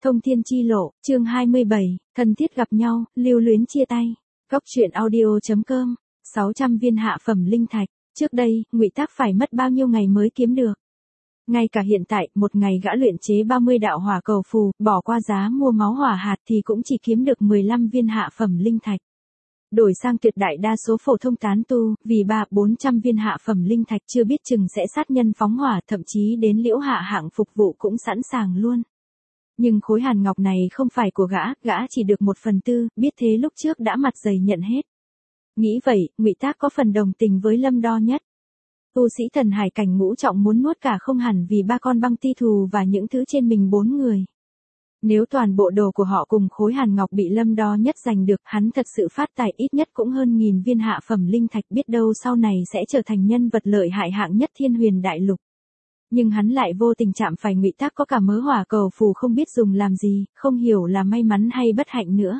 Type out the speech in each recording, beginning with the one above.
Thông thiên chi lộ, chương 27, thân thiết gặp nhau, lưu luyến chia tay. Góc truyện audio.com, 600 viên hạ phẩm linh thạch, trước đây, Ngụy Tác phải mất bao nhiêu ngày mới kiếm được. Ngay cả hiện tại, một ngày gã luyện chế 30 đạo hỏa cầu phù, bỏ qua giá mua máu hỏa hạt thì cũng chỉ kiếm được 15 viên hạ phẩm linh thạch. Đổi sang tuyệt đại đa số phổ thông tán tu, vì 300-400 viên hạ phẩm linh thạch chưa biết chừng sẽ sát nhân phóng hỏa, thậm chí đến liễu hạ hạng phục vụ cũng sẵn sàng luôn. Nhưng khối hàn ngọc này không phải của gã chỉ được 1/4, biết thế lúc trước đã mặt dày nhận hết. Nghĩ vậy, Ngụy Tác có phần đồng tình với Lâm Đo Nhất. Tu sĩ thần hải cảnh ngũ trọng muốn nuốt cả không hẳn vì 3 con băng ti thù và những thứ trên mình 4 người. Nếu toàn bộ đồ của họ cùng khối hàn ngọc bị Lâm Đo Nhất giành được, hắn thật sự phát tài ít nhất cũng hơn 1000 viên hạ phẩm linh thạch, biết đâu sau này sẽ trở thành nhân vật lợi hại hạng nhất Thiên Huyền Đại Lục. Nhưng hắn lại vô tình chạm phải Ngụy Tác có cả mớ hỏa cầu phù không biết dùng làm gì, không hiểu là may mắn hay bất hạnh nữa.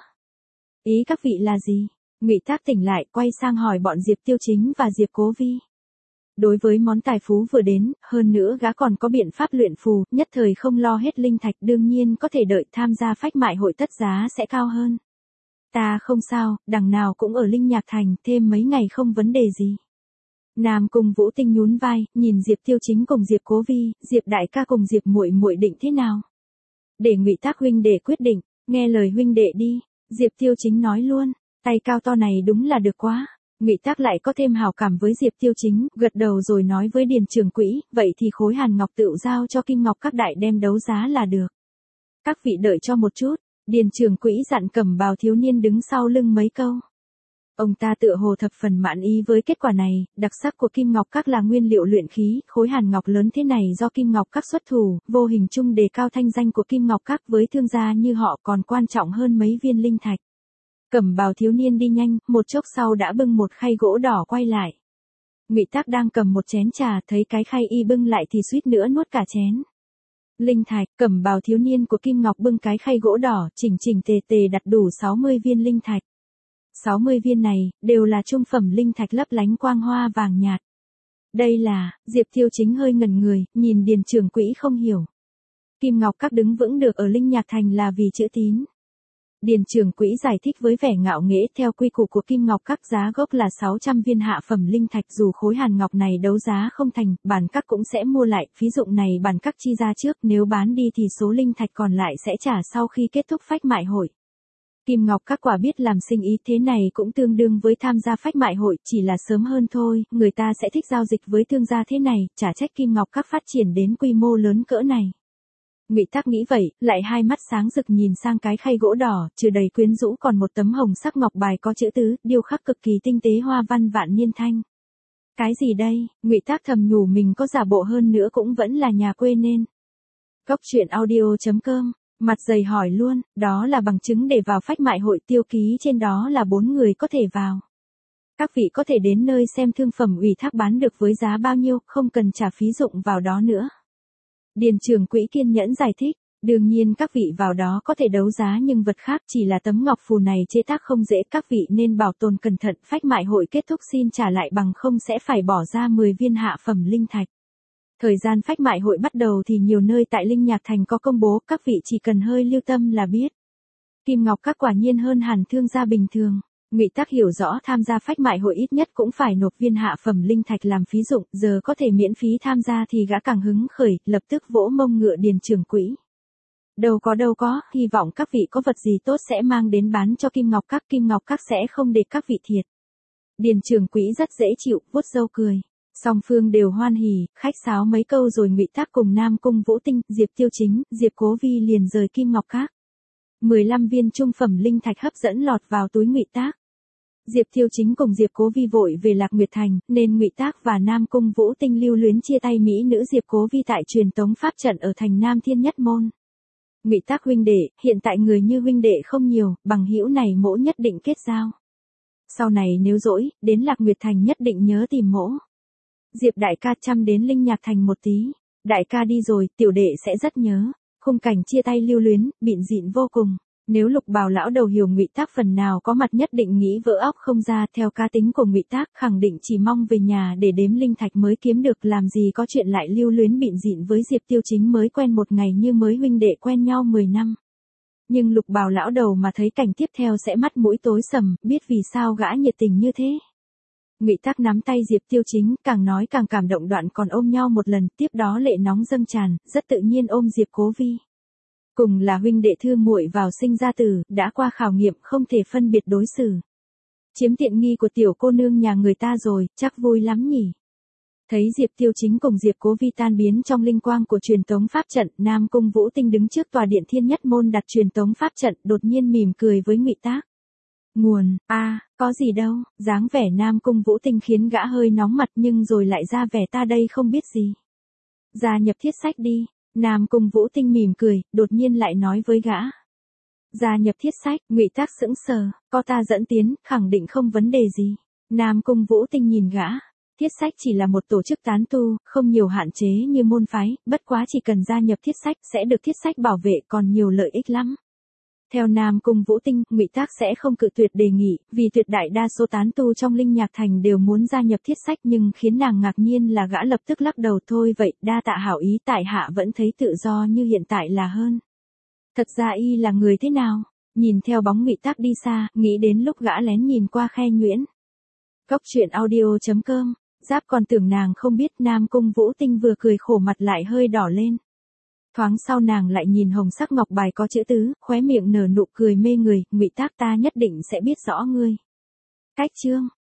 Ý các vị là gì? Ngụy Tác tỉnh lại, quay sang hỏi bọn Diệp Tiêu Chính và Diệp Cố Vi. Đối với món tài phú vừa đến, hơn nữa gã còn có biện pháp luyện phù, nhất thời không lo hết linh thạch, đương nhiên có thể đợi tham gia phách mại hội tất giá sẽ cao hơn. Ta không sao, đằng nào cũng ở Linh Nhạc Thành, thêm mấy ngày không vấn đề gì. Nam Cung Vũ Tinh nhún vai, nhìn Diệp Tiêu Chính cùng Diệp Cố Vi, Diệp đại ca cùng Diệp muội muội định thế nào? Để Ngụy Tác huynh đệ quyết định, nghe lời huynh đệ đi. Diệp Tiêu Chính nói luôn, tay cao to này đúng là được quá. Ngụy Tác lại có thêm hảo cảm với Diệp Tiêu Chính, gật đầu rồi nói với Điền Trường Quỹ, vậy thì khối hàn ngọc tựu giao cho Kim Ngọc các đại đem đấu giá là được. Các vị đợi cho một chút, Điền Trường Quỹ dặn Cẩm Bào thiếu niên đứng sau lưng mấy câu. Ông ta tựa hồ thập phần mãn ý với kết quả này, đặc sắc của Kim Ngọc các là nguyên liệu luyện khí, khối hàn ngọc lớn thế này do Kim Ngọc các xuất thủ, vô hình chung đề cao thanh danh của Kim Ngọc các với thương gia như họ còn quan trọng hơn mấy viên linh thạch. Cẩm Bào thiếu niên đi nhanh, một chốc sau đã bưng một khay gỗ đỏ quay lại. Ngụy Tác đang cầm một chén trà, thấy cái khay y bưng lại thì suýt nữa nuốt cả chén. Linh thạch, Cẩm Bào thiếu niên của Kim Ngọc bưng cái khay gỗ đỏ, chỉnh tề đặt đủ 60 viên linh thạch. 60 viên này, đều là trung phẩm linh thạch lấp lánh quang hoa vàng nhạt. Đây là, Diệp Tiêu Chính hơi ngẩn người, nhìn Điền Trường Quỹ không hiểu. Kim Ngọc các đứng vững được ở Linh Nhạc Thành là vì chữ tín. Điền Trường Quỹ giải thích với vẻ ngạo nghễ, theo quy củ của Kim Ngọc các giá gốc là 600 viên hạ phẩm linh thạch, dù khối hàn ngọc này đấu giá không thành, bản các cũng sẽ mua lại, phí dụng này bản các chi ra trước, nếu bán đi thì số linh thạch còn lại sẽ trả sau khi kết thúc phách mại hội. Kim Ngọc các quả biết làm sinh ý, thế này cũng tương đương với tham gia phách mại hội, chỉ là sớm hơn thôi, người ta sẽ thích giao dịch với thương gia thế này, chả trách Kim Ngọc các phát triển đến quy mô lớn cỡ này. Ngụy Tác nghĩ vậy, lại hai mắt sáng rực nhìn sang cái khay gỗ đỏ, trừ đầy quyến rũ còn một tấm hồng sắc ngọc bài có chữ tứ, điêu khắc cực kỳ tinh tế hoa văn vạn niên thanh. Cái gì đây? Ngụy Tác thầm nhủ mình có giả bộ hơn nữa cũng vẫn là nhà quê nên. Góc truyện audio.com, mặt dày hỏi luôn, đó là bằng chứng để vào phách mại hội, tiêu ký trên đó là 4 người có thể vào. Các vị có thể đến nơi xem thương phẩm ủy thác bán được với giá bao nhiêu, không cần trả phí dụng vào đó nữa. Điền Trường Quỹ kiên nhẫn giải thích, đương nhiên các vị vào đó có thể đấu giá nhưng vật khác, chỉ là tấm ngọc phù này chế tác không dễ, các vị nên bảo tồn cẩn thận, phách mại hội kết thúc xin trả lại bằng không sẽ phải bỏ ra 10 viên hạ phẩm linh thạch. Thời gian phách mại hội bắt đầu thì nhiều nơi tại Linh Nhạc Thành có công bố, các vị chỉ cần hơi lưu tâm là biết. Kim Ngọc các quả nhiên hơn hẳn thương gia bình thường. Ngụy Tác hiểu rõ tham gia phách mại hội ít nhất cũng phải nộp viên hạ phẩm linh thạch làm phí dụng, giờ có thể miễn phí tham gia thì gã càng hứng khởi, lập tức vỗ mông ngựa Điền Trường Quỹ. Đâu có, hy vọng các vị có vật gì tốt sẽ mang đến bán cho Kim Ngọc các sẽ không để các vị thiệt. Điền Trường Quỹ rất dễ chịu, vuốt râu cười. Song phương đều hoan hỉ, khách sáo mấy câu rồi Ngụy Tác cùng Nam Cung Vũ Tinh, Diệp Tiêu Chính, Diệp Cố Vi liền rời Kim Ngọc các. 15 viên trung phẩm linh thạch hấp dẫn lọt vào túi Ngụy Tác. Diệp Tiêu Chính cùng Diệp Cố Vi vội về Lạc Nguyệt Thành, nên Ngụy Tác và Nam Cung Vũ Tinh lưu luyến chia tay mỹ nữ Diệp Cố Vi tại truyền tống pháp trận ở thành Nam Thiên Nhất Môn. Ngụy Tác huynh đệ, hiện tại người như huynh đệ không nhiều, bằng hữu này mỗ nhất định kết giao. Sau này nếu rỗi, đến Lạc Nguyệt Thành nhất định nhớ tìm mỗ. Diệp đại ca chăm đến Linh Nhạc Thành một tí. Đại ca đi rồi, tiểu đệ sẽ rất nhớ. Khung cảnh chia tay lưu luyến, bịn dịn vô cùng. Nếu Lục Bào lão đầu hiểu Ngụy Tác phần nào có mặt nhất định nghĩ vỡ óc không ra, theo cá tính của Ngụy Tác khẳng định chỉ mong về nhà để đếm linh thạch mới kiếm được, làm gì có chuyện lại lưu luyến bịn dịn với Diệp Tiêu Chính mới quen một ngày như mới huynh đệ quen nhau 10 năm. Nhưng Lục Bào lão đầu mà thấy cảnh tiếp theo sẽ mắt mũi tối sầm, biết vì sao gã nhiệt tình như thế. Ngụy Tác nắm tay Diệp Tiêu Chính, càng nói càng cảm động, đoạn còn ôm nhau một lần, tiếp đó lệ nóng dâng tràn, rất tự nhiên ôm Diệp Cố Vi. Cùng là huynh đệ thư muội vào sinh ra tử, đã qua khảo nghiệm không thể phân biệt đối xử. Chiếm tiện nghi của tiểu cô nương nhà người ta rồi, chắc vui lắm nhỉ. Thấy Diệp Tiêu Chính cùng Diệp Cố Vi tan biến trong linh quang của truyền tống pháp trận, Nam Cung Vũ Tinh đứng trước tòa điện Thiên Nhất Môn đặt truyền tống pháp trận, đột nhiên mỉm cười với Ngụy Tác. Nguồn, có gì đâu, dáng vẻ Nam Cung Vũ Tinh khiến gã hơi nóng mặt nhưng rồi lại ra vẻ ta đây không biết gì. Gia nhập Thiết Sách đi, Nam Cung Vũ Tinh mỉm cười, đột nhiên lại nói với gã. Gia nhập Thiết Sách, Ngụy Tác sững sờ, có ta dẫn tiến, khẳng định không vấn đề gì. Nam Cung Vũ Tinh nhìn gã. Thiết Sách chỉ là một tổ chức tán tu, không nhiều hạn chế như môn phái, bất quá chỉ cần gia nhập Thiết Sách sẽ được Thiết Sách bảo vệ, còn nhiều lợi ích lắm. Theo Nam Cung Vũ Tinh, Ngụy Tác sẽ không cự tuyệt đề nghị, vì tuyệt đại đa số tán tu trong Linh Nhạc Thành đều muốn gia nhập Thiết Sách, nhưng khiến nàng ngạc nhiên là gã lập tức lắc đầu. Thôi vậy, đa tạ hảo ý, tại hạ vẫn thấy tự do như hiện tại là hơn. Thật ra y là người thế nào? Nhìn theo bóng Ngụy Tác đi xa, nghĩ đến lúc gã lén nhìn qua khe nhuyễn. Cốc truyện audio.com. Giáp còn tưởng nàng không biết, Nam Cung Vũ Tinh vừa cười khổ mặt lại hơi đỏ lên. Thoáng sau nàng lại nhìn hồng sắc ngọc bài có chữ tứ, khóe miệng nở nụ cười mê người. Ngụy Tác, ta nhất định sẽ biết rõ ngươi. Cách chương.